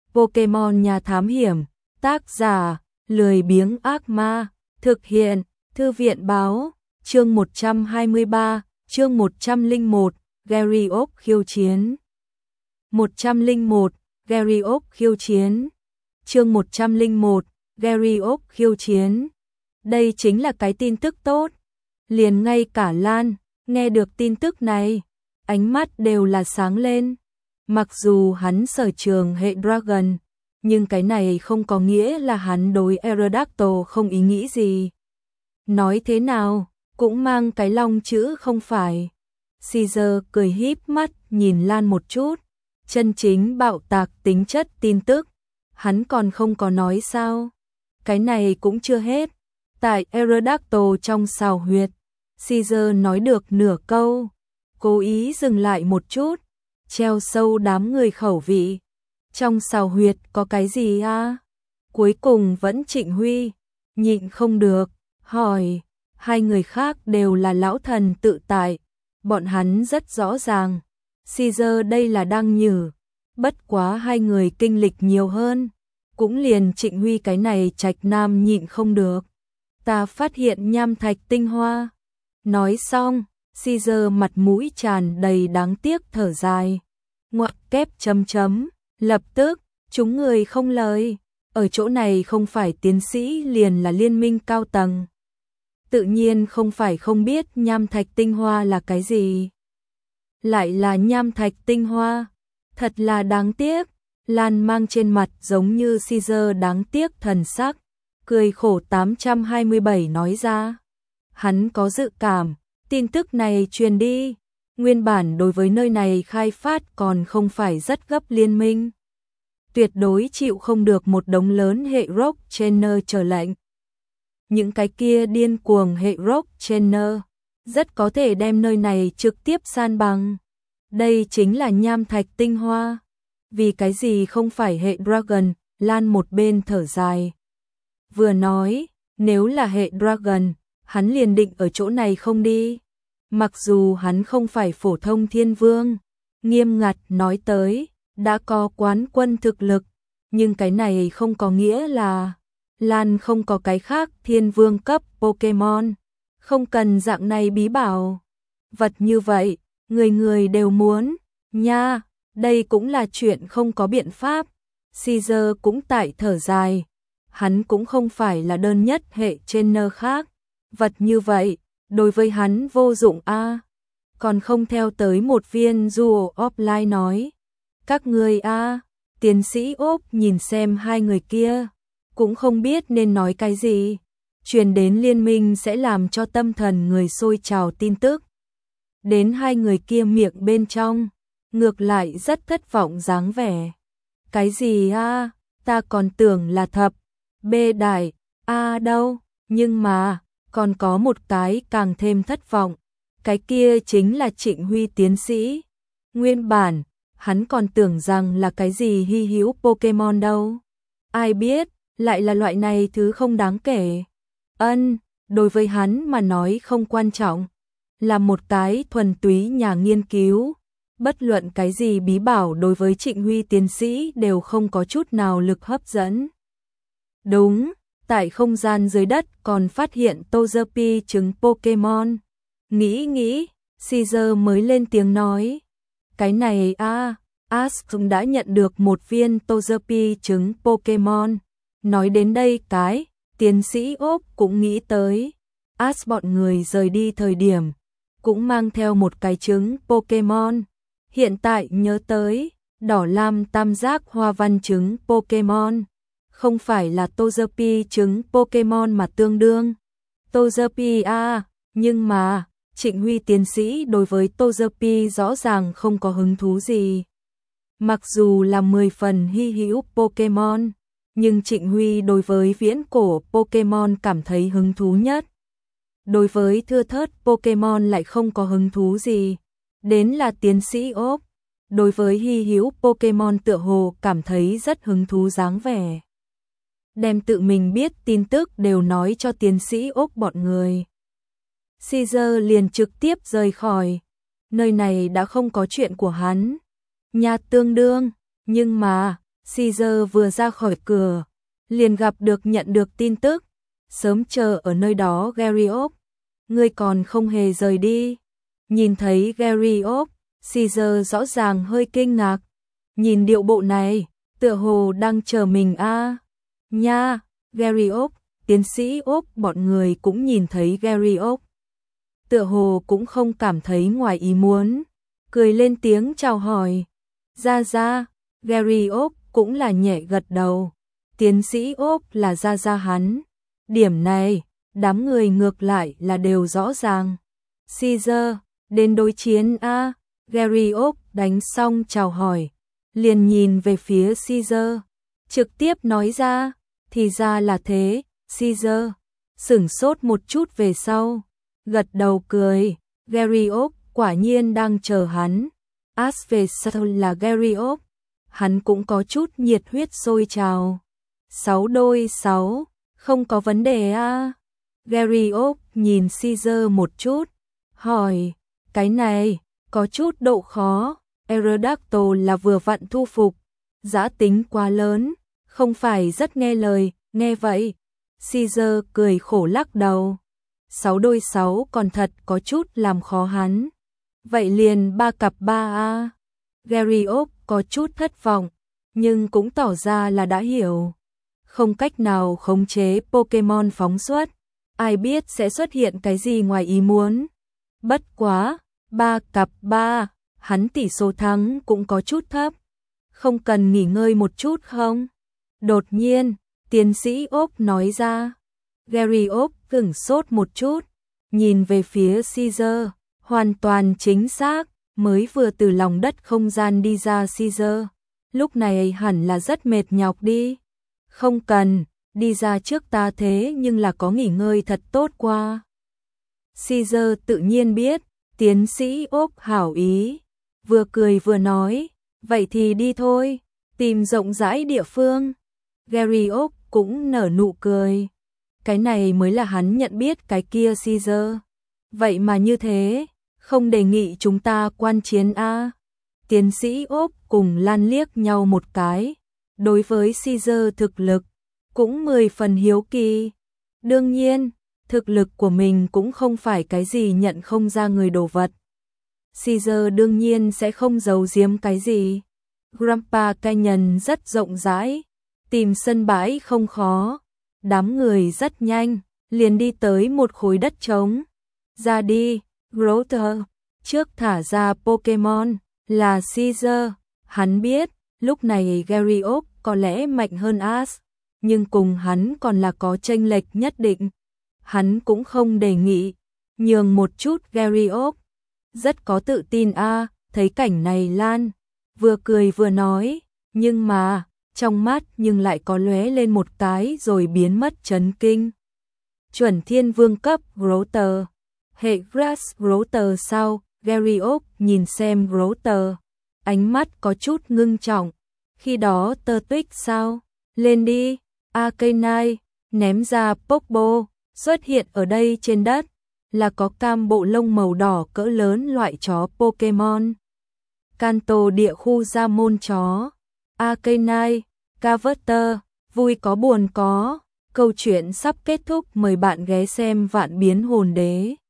Pokemon Nhà Thám Hiểm, tác giả, lười biếng ác ma, thực hiện, Thư viện báo, chương 123, chương 101, Gyarados khiêu chiến. 101, Gyarados khiêu chiến. Chương 101, Gyarados khiêu chiến. Đây chính là cái tin tức tốt. Liền ngay cả Lan, nghe được tin tức này, ánh mắt đều là sáng lên. Mặc dù hắn sở trường hệ Dragon, nhưng cái này không có nghĩa là hắn đối Aerodactyl không ý nghĩ gì. Nói thế nào, cũng mang cái long chữ không phải. Caesar cười híp mắt nhìn Lan một chút, chân chính bạo tạc tính chất tin tức. Hắn còn không có nói sao. Cái này cũng chưa hết. Tại Aerodactyl trong sào huyệt, Caesar nói được nửa câu, cố ý dừng lại một chút, treo sâu đám người khẩu vị. Trong sào huyệt có cái gì à? Cuối cùng vẫn Trịnh Huy, nhịn không được, hỏi. Hai người khác đều là lão thần tự tại, bọn hắn rất rõ ràng. Caesar đây là đang nhử, bất quá hai người kinh lịch nhiều hơn, cũng liền Trịnh Huy cái này trạch nam nhịn không được. Ta phát hiện nham thạch tinh hoa. Nói xong, Caesar mặt mũi tràn đầy đáng tiếc thở dài. Ngoặc kép chấm chấm, lập tức, chúng người không lời. Ở chỗ này không phải tiến sĩ liền là liên minh cao tầng. Tự nhiên không phải không biết nham thạch tinh hoa là cái gì. Lại là nham thạch tinh hoa. Thật là đáng tiếc. Lan mang trên mặt giống như Caesar đáng tiếc thần sắc. Cười khổ 827 nói ra. Hắn có dự cảm, tin tức này truyền đi. Nguyên bản đối với nơi này khai phát còn không phải rất gấp liên minh. Tuyệt đối chịu không được một đống lớn hệ rock trainer trở lệnh. Những cái kia điên cuồng hệ rock trainer, rất có thể đem nơi này trực tiếp san bằng. Đây chính là nham thạch tinh hoa. Vì cái gì không phải hệ Dragon, Lan một bên thở dài. Vừa nói, nếu là hệ Dragon, hắn liền định ở chỗ này không đi. Mặc dù hắn không phải phổ thông thiên vương, nghiêm ngặt nói tới, đã có quán quân thực lực, nhưng cái này không có nghĩa là Lan không có cái khác thiên vương cấp Pokemon, không cần dạng này bí bảo. Vật như vậy, người người đều muốn, nha, đây cũng là chuyện không có biện pháp. Caesar cũng tại thở dài, hắn cũng không phải là đơn nhất hệ trainer khác, vật như vậy, đối với hắn vô dụng a. Còn không theo tới một viên Jewel of Light nói. Các người a, tiến sĩ ốp nhìn xem hai người kia, cũng không biết nên nói cái gì. Truyền đến liên minh sẽ làm cho tâm thần người sôi trào tin tức. Đến hai người kia miệng bên trong, ngược lại rất thất vọng dáng vẻ. Cái gì a, ta còn tưởng là thập, bê đại, a đâu, nhưng mà, còn có một cái càng thêm thất vọng. Cái kia chính là Trịnh Huy tiến sĩ. Nguyên bản, hắn còn tưởng rằng là cái gì hy hữu Pokemon đâu. Ai biết, lại là loại này thứ không đáng kể. Đối với hắn mà nói không quan trọng. Là một cái thuần túy nhà nghiên cứu. Bất luận cái gì bí bảo đối với Trịnh Huy tiến sĩ đều không có chút nào lực hấp dẫn. Đúng, tại không gian dưới đất còn phát hiện Togepi trứng Pokemon. Nghĩ, Caesar mới lên tiếng nói. Cái này Ash đã nhận được một viên Togepi trứng Pokemon. Nói đến đây cái, tiến sĩ ốp cũng nghĩ tới. Ash bọn người rời đi thời điểm, cũng mang theo một cái trứng Pokemon. Hiện tại nhớ tới, đỏ lam tam giác hoa văn trứng Pokemon. Không phải là Togepi trứng Pokemon mà tương đương. Togepi nhưng mà, Trịnh Huy tiến sĩ đối với Togepi rõ ràng không có hứng thú gì. Mặc dù là 10 phần hy hữu Pokemon, nhưng Trịnh Huy đối với viễn cổ Pokemon cảm thấy hứng thú nhất. Đối với thưa thớt Pokemon lại không có hứng thú gì. Đến là tiến sĩ ốp, đối với hy hữu Pokemon tựa hồ cảm thấy rất hứng thú dáng vẻ. Đem tự mình biết tin tức đều nói cho tiến sĩ ốp bọn người. Caesar liền trực tiếp rời khỏi. Nơi này đã không có chuyện của hắn. Nhà tương đương, nhưng mà, Caesar vừa ra khỏi cửa, liền nhận được tin tức, sớm chờ ở nơi đó Geralt, ngươi còn không hề rời đi. Nhìn thấy Geralt, Caesar rõ ràng hơi kinh ngạc, nhìn điệu bộ này, tựa hồ đang chờ mình nha, Geralt, tiến sĩ Úc bọn người cũng nhìn thấy Geralt. Tựa hồ cũng không cảm thấy ngoài ý muốn, cười lên tiếng chào hỏi. Ra, Geralt cũng là nhẹ gật đầu, tiến sĩ Úc là ra hắn. Điểm này, đám người ngược lại là đều rõ ràng. Caesar, đến đối chiến Geralt đánh xong chào hỏi, liền nhìn về phía Caesar, trực tiếp nói ra, thì ra là thế. Caesar sửng sốt một chút về sau, gật đầu cười, Geralt quả nhiên đang chờ hắn. Về sau là Geralt, hắn cũng có chút nhiệt huyết sôi trào. 6x6, không có vấn đề Geralt nhìn Caesar một chút, hỏi, cái này có chút độ khó. Aerodactyl là vừa vặn thu phục, dã tính quá lớn, không phải rất nghe lời. Nghe vậy, Caesar cười khổ lắc đầu. 6x6 còn thật có chút làm khó hắn. Vậy liền 3x3 Geralt có chút thất vọng, nhưng cũng tỏ ra là đã hiểu. Không cách nào khống chế Pokemon phóng xuất, ai biết sẽ xuất hiện cái gì ngoài ý muốn. Bất quá, 3x3, hắn tỷ số thắng cũng có chút thấp. Không cần nghỉ ngơi một chút không? Đột nhiên, tiến sĩ Úc nói ra. Geralt sửng sốt một chút, nhìn về phía Caesar, hoàn toàn chính xác, mới vừa từ lòng đất không gian đi ra Caesar. Lúc này hẳn là rất mệt nhọc đi. Không cần, đi ra trước ta thế nhưng là có nghỉ ngơi thật tốt qua. Caesar tự nhiên biết, tiến sĩ Úc hảo ý, vừa cười vừa nói, vậy thì đi thôi, tìm rộng rãi địa phương. Geralt cũng nở nụ cười. Cái này mới là hắn nhận biết cái kia Caesar. Vậy mà như thế, không đề nghị chúng ta quan chiến Tiến sĩ Úc cùng Lan liếc nhau một cái. Đối với Caesar thực lực, cũng 10 phần hiếu kỳ. Đương nhiên, thực lực của mình cũng không phải cái gì nhận không ra người đồ vật. Caesar đương nhiên sẽ không giấu giếm cái gì. Grandpa Canyon rất rộng rãi, tìm sân bãi không khó. Đám người rất nhanh, liền đi tới một khối đất trống. Ra đi, Grotter, trước thả ra Pokemon, là Caesar. Hắn biết, lúc này Geralt có lẽ mạnh hơn Ash, nhưng cùng hắn còn là có chênh lệch nhất định. Hắn cũng không đề nghị, nhường một chút Geralt. Rất có tự tin thấy cảnh này Lan, vừa cười vừa nói, nhưng mà, trong mắt nhưng lại có lóe lên một cái rồi biến mất chấn kinh. Chuẩn thiên vương cấp Grotter, hệ Grass Grotter sao? Geralt nhìn xem Grotter, ánh mắt có chút ngưng trọng. Khi đó Turtwig sao? Lên đi, Arcanine, ném ra Pokeball, xuất hiện ở đây trên đất, là có cam bộ lông màu đỏ cỡ lớn loại chó Pokemon. Kanto địa khu ra môn chó, Arcanine, Cavater, vui có buồn có. Câu chuyện sắp kết thúc, mời bạn ghé xem Vạn Biến Hồn Đế.